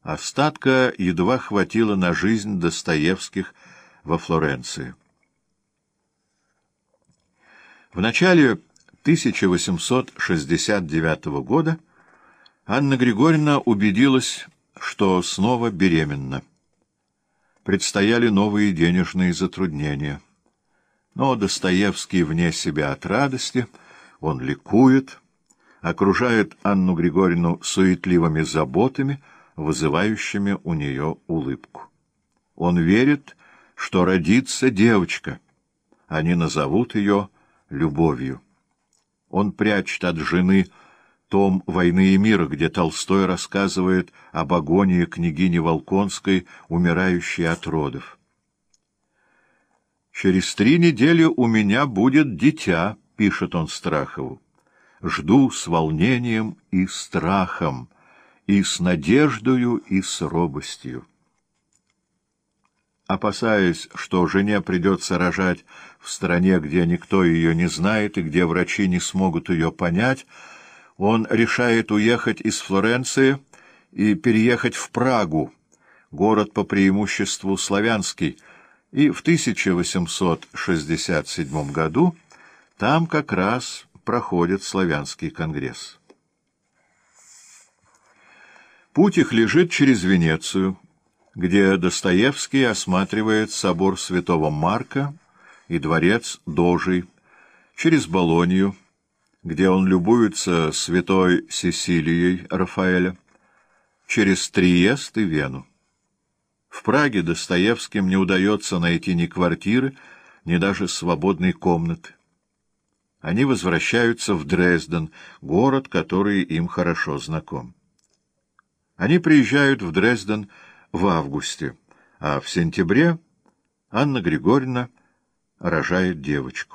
Остатка едва хватило на жизнь Достоевских во Флоренции. В начале 1869 года Анна Григорьевна убедилась, что снова беременна. Предстояли новые денежные затруднения. Но Достоевский вне себя от радости, он ликует, окружает Анну Григорьевну суетливыми заботами, вызывающими у нее улыбку. Он верит, что родится девочка. Они назовут ее любовью. Он прячет от жены том «Войны и мира», где Толстой рассказывает об агонии княгини Волконской, умирающей от родов. «Через 3 недели у меня будет дитя», — пишет он Страхову. «Жду с волнением и страхом, и с надеждою, и с робостью». Опасаясь, что жене придется рожать в стране, где никто ее не знает и где врачи не смогут ее понять, он решает уехать из Флоренции и переехать в Прагу, город по преимуществу славянский, и в 1867 году там как раз проходит славянский конгресс. Путь их лежит через Венецию, где Достоевский осматривает собор святого Марка и дворец Дожий, через Болонью, где он любуется святой Сесилией Рафаэля, через Триест и Вену. В Праге Достоевским не удается найти ни квартиры, ни даже свободной комнаты. Они возвращаются в Дрезден, город, который им хорошо знаком. Они приезжают в Дрезден в августе, а в сентябре Анна Григорьевна рожает девочку.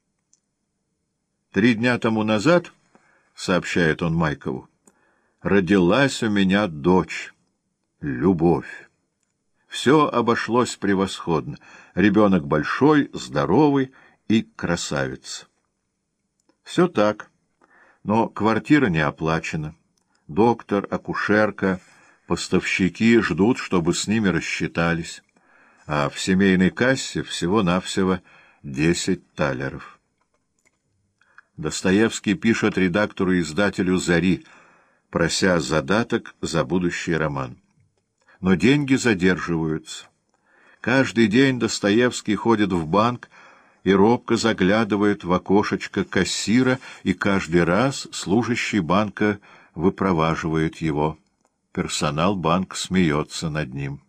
3 дня тому назад, — сообщает он Майкову, — родилась у меня дочь, Любовь. Все обошлось превосходно. Ребенок большой, здоровый и красавец. Все так, но квартира не оплачена. Доктор, акушерка, поставщики ждут, чтобы с ними рассчитались, а в семейной кассе всего-навсего 10 талеров. Достоевский пишет редактору и издателю «Зари», прося задаток за будущий роман. Но деньги задерживаются. Каждый день Достоевский ходит в банк и робко заглядывает в окошечко кассира, и каждый раз служащий банка выпроваживает его. Персонал банка смеется над ним.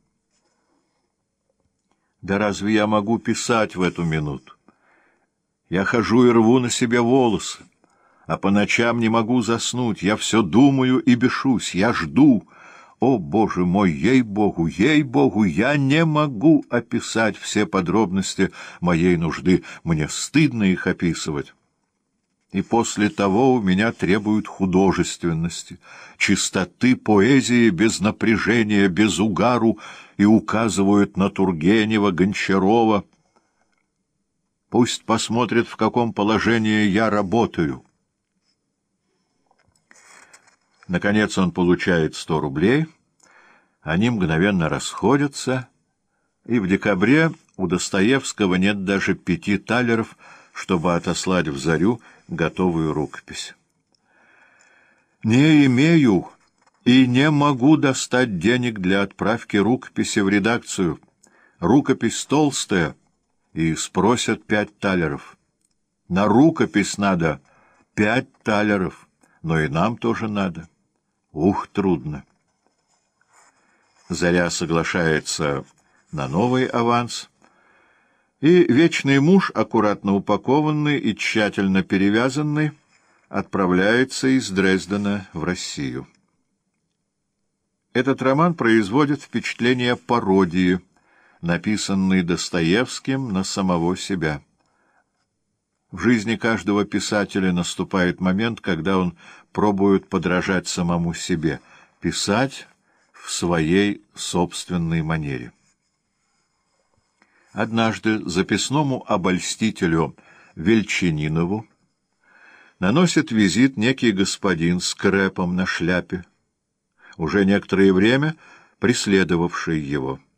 Да разве я могу писать в эту минуту? Я хожу и рву на себе волосы, а по ночам не могу заснуть. Я все думаю и бешусь, я жду. О, Боже мой, ей-богу, я не могу описать все подробности моей нужды. Мне стыдно их описывать. И после того у меня требуют художественности, чистоты поэзии без напряжения, без угару, и указывают на Тургенева, Гончарова. Пусть посмотрят, в каком положении я работаю. Наконец он получает 100 рублей, они мгновенно расходятся, и в декабре у Достоевского нет даже 5 талеров, чтобы отослать в Зарю готовую рукопись. «Не имею и не могу достать денег для отправки рукописи в редакцию. Рукопись толстая, и спросят 5 талеров. На рукопись надо 5 талеров, но и нам тоже надо. Ух, трудно». Заря соглашается на новый аванс, и вечный муж, аккуратно упакованный и тщательно перевязанный, отправляется из Дрездена в Россию. Этот роман производит впечатление пародии, написанной Достоевским на самого себя. В жизни каждого писателя наступает момент, когда он пробует подражать самому себе, писать в своей собственной манере. Однажды записному обольстителю Вельчининову наносит визит некий господин с крепом на шляпе. Уже некоторое время преследовавшей его.